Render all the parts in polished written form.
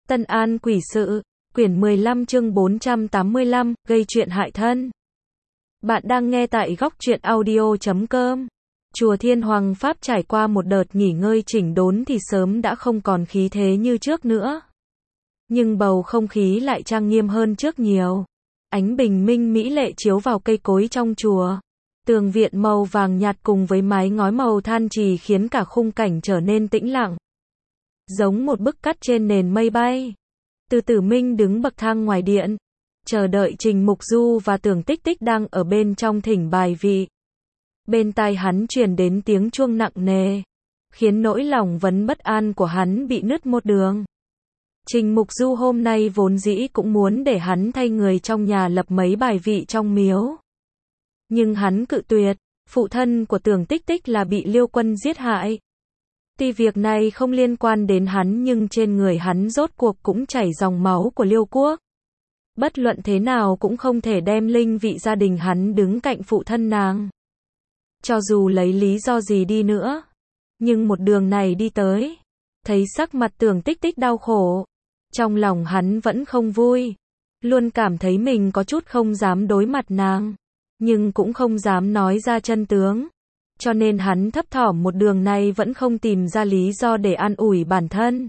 Tân An quỷ sự, quyển 15 chương 485, gây chuyện hại thân. Bạn đang nghe tại góc truyện audio.com. Chùa Thiên Hoàng Pháp trải qua một đợt nghỉ ngơi chỉnh đốn thì sớm đã không còn khí thế như trước nữa. Nhưng bầu không khí lại trang nghiêm hơn trước nhiều. Ánh bình minh mỹ lệ chiếu vào cây cối trong chùa. Tường viện màu vàng nhạt cùng với mái ngói màu than trì khiến cả khung cảnh trở nên tĩnh lặng. Giống một bức cắt trên nền mây bay. Từ Tử Minh đứng bậc thang ngoài điện, chờ đợi Trình Mục Du và Tưởng Tích Tích đang ở bên trong thỉnh bài vị. Bên tai hắn truyền đến tiếng chuông nặng nề, khiến nỗi lòng vấn bất an của hắn bị nứt một đường. Trình Mục Du hôm nay vốn dĩ cũng muốn để hắn thay người trong nhà lập mấy bài vị trong miếu. Nhưng hắn cự tuyệt, phụ thân của Tưởng Tích Tích là bị Liêu Quân giết hại. Tuy việc này không liên quan đến hắn nhưng trên người hắn rốt cuộc cũng chảy dòng máu của Liêu Quốc. Bất luận thế nào cũng không thể đem linh vị gia đình hắn đứng cạnh phụ thân nàng. Cho dù lấy lý do gì đi nữa. Nhưng một đường này đi tới. Thấy sắc mặt Tưởng Tích Tích đau khổ. Trong lòng hắn vẫn không vui. Luôn cảm thấy mình có chút không dám đối mặt nàng. Nhưng cũng không dám nói ra chân tướng. Cho nên hắn thấp thỏm một đường này vẫn không tìm ra lý do để an ủi bản thân.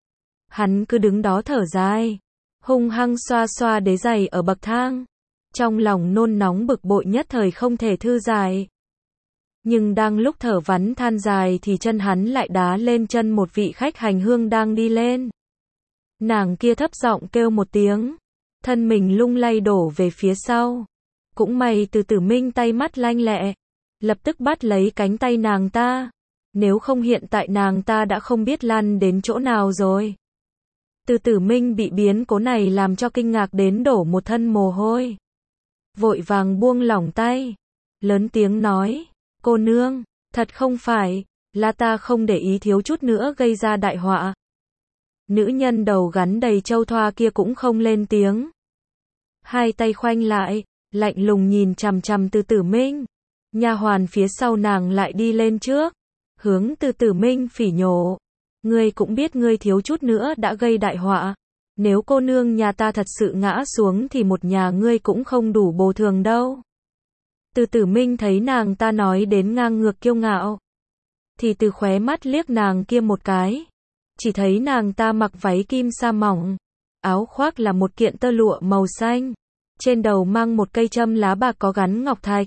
Hắn cứ đứng đó thở dài, hung hăng xoa xoa đế giày ở bậc thang. Trong lòng nôn nóng bực bội nhất thời không thể thư giải. Nhưng đang lúc thở vắn than dài thì chân hắn lại đá lên chân một vị khách hành hương đang đi lên. Nàng kia thấp giọng kêu một tiếng, thân mình lung lay đổ về phía sau. Cũng may Từ Tử Minh tay mắt lanh lẹ, lập tức bắt lấy cánh tay nàng ta. Nếu không hiện tại nàng ta đã không biết lăn đến chỗ nào rồi. Từ Tử Minh bị biến cố này làm cho kinh ngạc đến đổ một thân mồ hôi. Vội vàng buông lỏng tay, lớn tiếng nói, cô nương, thật không phải, là ta không để ý thiếu chút nữa gây ra đại họa. Nữ nhân đầu gắn đầy châu thoa kia cũng không lên tiếng. Hai tay khoanh lại, lạnh lùng nhìn chằm chằm Từ Tử Minh. Nha hoàn phía sau nàng lại đi lên trước, hướng Từ Tử Minh phỉ nhổ. Ngươi cũng biết ngươi thiếu chút nữa đã gây đại họa. Nếu cô nương nhà ta thật sự ngã xuống thì một nhà ngươi cũng không đủ bồi thường đâu. Từ Tử Minh thấy nàng ta nói đến ngang ngược kiêu ngạo, thì từ khóe mắt liếc nàng kia một cái. Chỉ thấy nàng ta mặc váy kim sa mỏng, áo khoác là một kiện tơ lụa màu xanh, trên đầu mang một cây châm lá bạc có gắn ngọc thạch.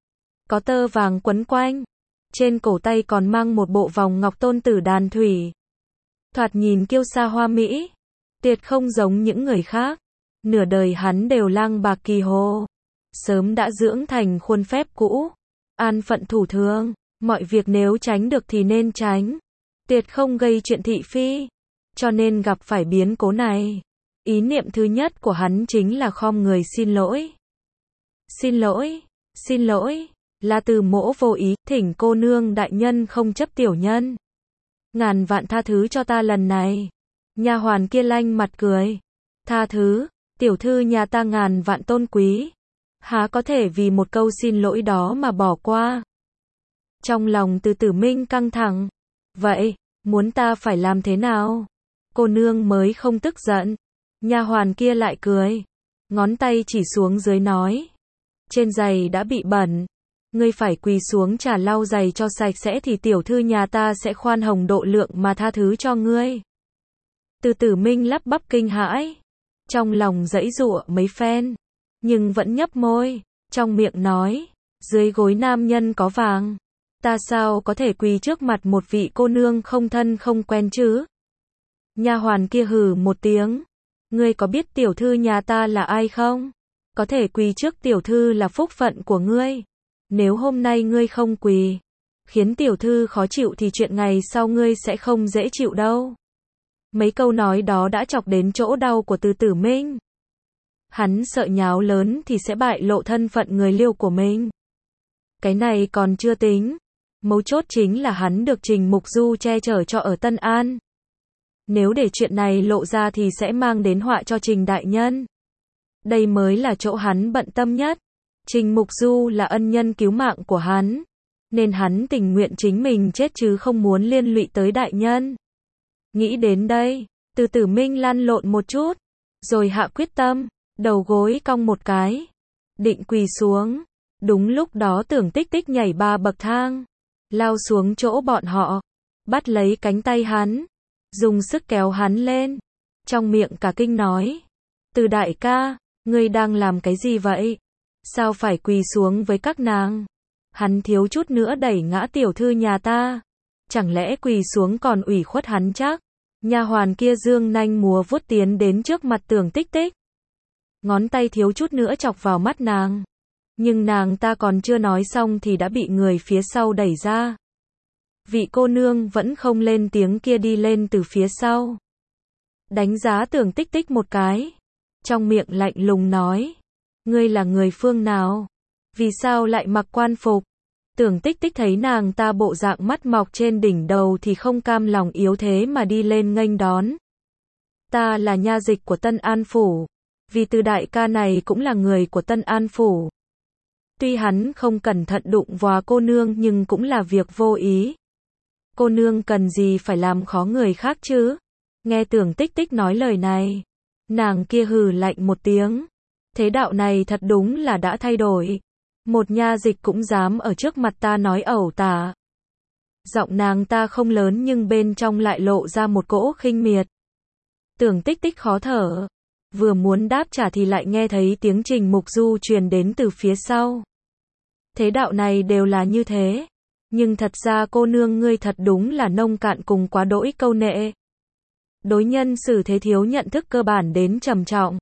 Có tơ vàng quấn quanh, trên cổ tay còn mang một bộ vòng ngọc tôn tử đàn thủy. Thoạt nhìn kiêu sa hoa mỹ, tuyệt không giống những người khác. Nửa đời hắn đều lang bạc kỳ hồ, sớm đã dưỡng thành khuôn phép cũ, an phận thủ thường, mọi việc nếu tránh được thì nên tránh, tuyệt không gây chuyện thị phi. Cho nên gặp phải biến cố này, ý niệm thứ nhất của hắn chính là khom người xin lỗi. Xin lỗi, xin lỗi. Là Từ Mỗ vô ý, thỉnh cô nương đại nhân không chấp tiểu nhân. Ngàn vạn tha thứ cho ta lần này. Nha hoàn kia lanh mặt cười. Tha thứ, tiểu thư nhà ta ngàn vạn tôn quý. Há có thể vì một câu xin lỗi đó mà bỏ qua. Trong lòng Từ Tử Minh căng thẳng. Vậy, muốn ta phải làm thế nào? Cô nương mới không tức giận. Nha hoàn kia lại cười. Ngón tay chỉ xuống dưới nói. Trên giày đã bị bẩn. Ngươi phải quỳ xuống trả lau giày cho sạch sẽ thì tiểu thư nhà ta sẽ khoan hồng độ lượng mà tha thứ cho ngươi. Từ Tử Minh lắp bắp kinh hãi, trong lòng giãy giụa mấy phen, nhưng vẫn nhấp môi, trong miệng nói, dưới gối nam nhân có vàng, ta sao có thể quỳ trước mặt một vị cô nương không thân không quen chứ? Nha hoàn kia hừ một tiếng, ngươi có biết tiểu thư nhà ta là ai không? Có thể quỳ trước tiểu thư là phúc phận của ngươi. Nếu hôm nay ngươi không quỳ, khiến tiểu thư khó chịu thì chuyện ngày sau ngươi sẽ không dễ chịu đâu. Mấy câu nói đó đã chọc đến chỗ đau của Từ Tử Minh. Hắn sợ nháo lớn thì sẽ bại lộ thân phận người Liêu của mình. Cái này còn chưa tính. Mấu chốt chính là hắn được Trình Mục Du che chở cho ở Tân An. Nếu để chuyện này lộ ra thì sẽ mang đến họa cho Trình đại nhân. Đây mới là chỗ hắn bận tâm nhất. Trình Mục Du là ân nhân cứu mạng của hắn, nên hắn tình nguyện chính mình chết chứ không muốn liên lụy tới đại nhân. Nghĩ đến đây, Từ Tử Minh lăn lộn một chút, rồi hạ quyết tâm, đầu gối cong một cái, định quỳ xuống. Đúng lúc đó Tưởng Tích Tích nhảy 3 bậc thang, lao xuống chỗ bọn họ, bắt lấy cánh tay hắn, dùng sức kéo hắn lên, trong miệng cả kinh nói: Từ đại ca, ngươi đang làm cái gì vậy? Sao phải quỳ xuống với các nàng? Hắn thiếu chút nữa đẩy ngã tiểu thư nhà ta, chẳng lẽ quỳ xuống còn ủy khuất hắn chắc? Nha hoàn kia dương nanh múa vuốt tiến đến trước mặt Tưởng Tích Tích, ngón tay thiếu chút nữa chọc vào mắt nàng, nhưng nàng ta còn chưa nói xong thì đã bị người phía sau đẩy ra. Vị cô nương vẫn không lên tiếng kia đi lên từ phía sau, đánh giá Tưởng Tích Tích một cái, trong miệng lạnh lùng nói: Ngươi là người phương nào? Vì sao lại mặc quan phục? Tưởng Tích Tích thấy nàng ta bộ dạng mắt mọc trên đỉnh đầu thì không cam lòng yếu thế mà đi lên nghênh đón. Ta là nha dịch của Tân An Phủ, vì Từ đại ca này cũng là người của Tân An Phủ. Tuy hắn không cẩn thận đụng vào cô nương nhưng cũng là việc vô ý. Cô nương cần gì phải làm khó người khác chứ? Nghe Tưởng Tích Tích nói lời này, nàng kia hừ lạnh một tiếng. Thế đạo này thật đúng là đã thay đổi. Một nha dịch cũng dám ở trước mặt ta nói ẩu tả. Giọng nàng ta không lớn nhưng bên trong lại lộ ra một cỗ khinh miệt. Tưởng Tích Tích khó thở, vừa muốn đáp trả thì lại nghe thấy tiếng Trình Mục Du truyền đến từ phía sau. Thế đạo này đều là như thế, nhưng thật ra cô nương ngươi thật đúng là nông cạn cùng quá đỗi câu nệ. Đối nhân xử thế thiếu nhận thức cơ bản đến trầm trọng.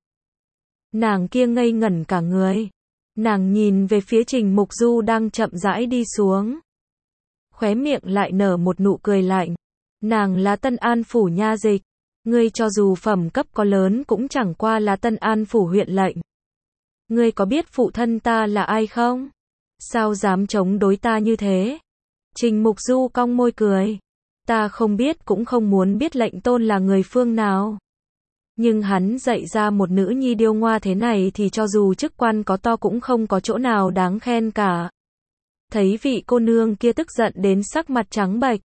Nàng kia ngây ngẩn cả người. Nàng nhìn về phía Trình Mục Du đang chậm rãi đi xuống. Khóe miệng lại nở một nụ cười lạnh. Nàng là Tân An Phủ nha dịch. Ngươi cho dù phẩm cấp có lớn cũng chẳng qua là Tân An Phủ huyện lệnh. Ngươi có biết phụ thân ta là ai không? Sao dám chống đối ta như thế? Trình Mục Du cong môi cười. Ta không biết cũng không muốn biết lệnh tôn là người phương nào. Nhưng hắn dạy ra một nữ nhi điêu ngoa thế này thì cho dù chức quan có to cũng không có chỗ nào đáng khen cả. Thấy vị cô nương kia tức giận đến sắc mặt trắng bệch.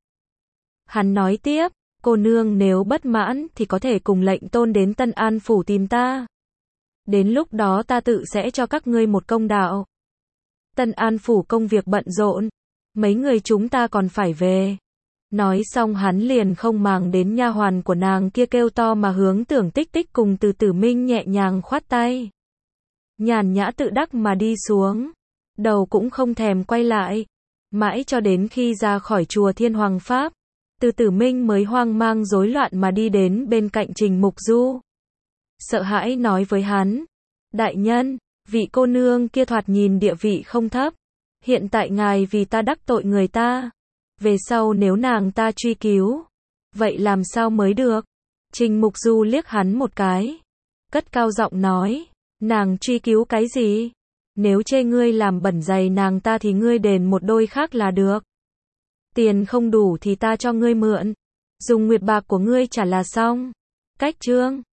Hắn nói tiếp, cô nương nếu bất mãn thì có thể cùng lệnh tôn đến Tân An Phủ tìm ta. Đến lúc đó ta tự sẽ cho các ngươi một công đạo. Tân An Phủ công việc bận rộn, mấy người chúng ta còn phải về. Nói xong hắn liền không màng đến nha hoàn của nàng kia kêu to mà hướng Tưởng Tích Tích cùng Từ Tử Minh nhẹ nhàng khoát tay. Nhàn nhã tự đắc mà đi xuống, đầu cũng không thèm quay lại. Mãi cho đến khi ra khỏi chùa Thiên Hoàng Pháp, Từ Tử Minh mới hoang mang rối loạn mà đi đến bên cạnh Trình Mục Du. Sợ hãi nói với hắn: Đại nhân, vị cô nương kia thoạt nhìn địa vị không thấp. Hiện tại ngài vì ta đắc tội người ta. Về sau nếu nàng ta truy cứu, vậy làm sao mới được? Trình Mục Du liếc hắn một cái, cất cao giọng nói: Nàng truy cứu cái gì? Nếu chê ngươi làm bẩn giày nàng ta thì ngươi đền một đôi khác là được. Tiền không đủ thì ta cho ngươi mượn, dùng nguyệt bạc của ngươi trả là xong. Cách chương